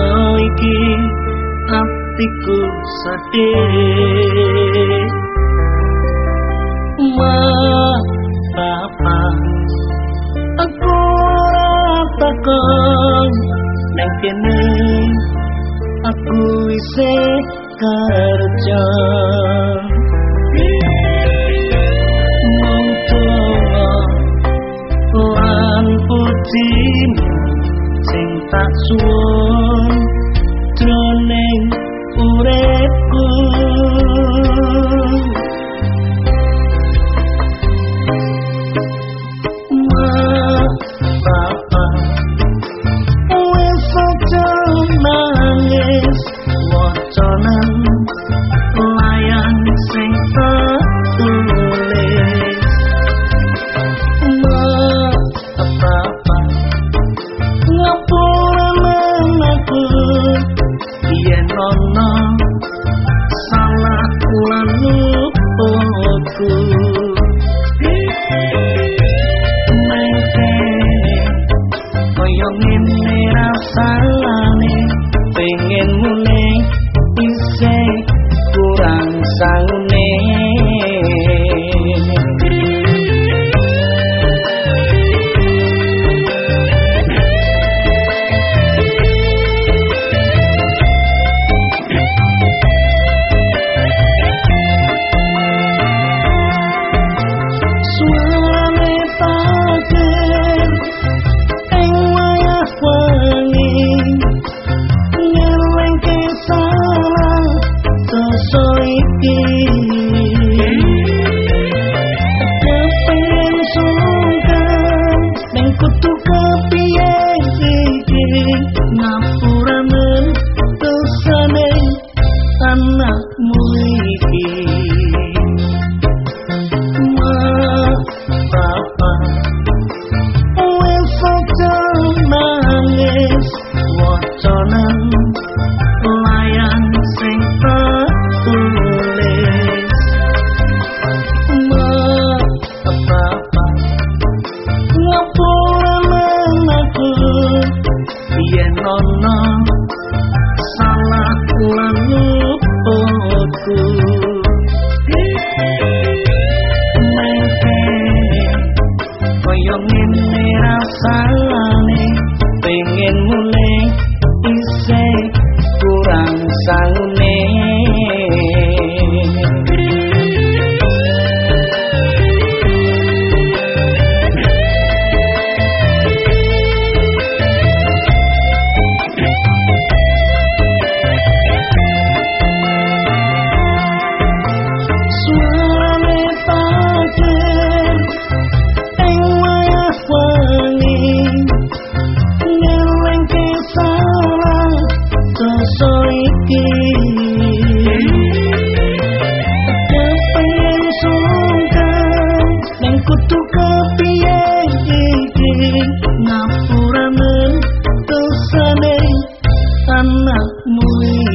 iki atiku sedih Papa aku takon nang kene aku isih kerja lan puji sing tak suwun jroning uripku Papa wis aja nangis wacanan layang sing tak tulis Papa ngapura aku yen ana salah lan lupaku koyo ngene rasane pengen mune isih kurang saune anakmu iki Papa wis aja nangis wacanan layang sing tak tulis Papa ngapura aku yen ana salah lan lupaku koyo ngene rasane pengen mule isih kurang saune kudu kepiye iki ngapura men dosane anakmu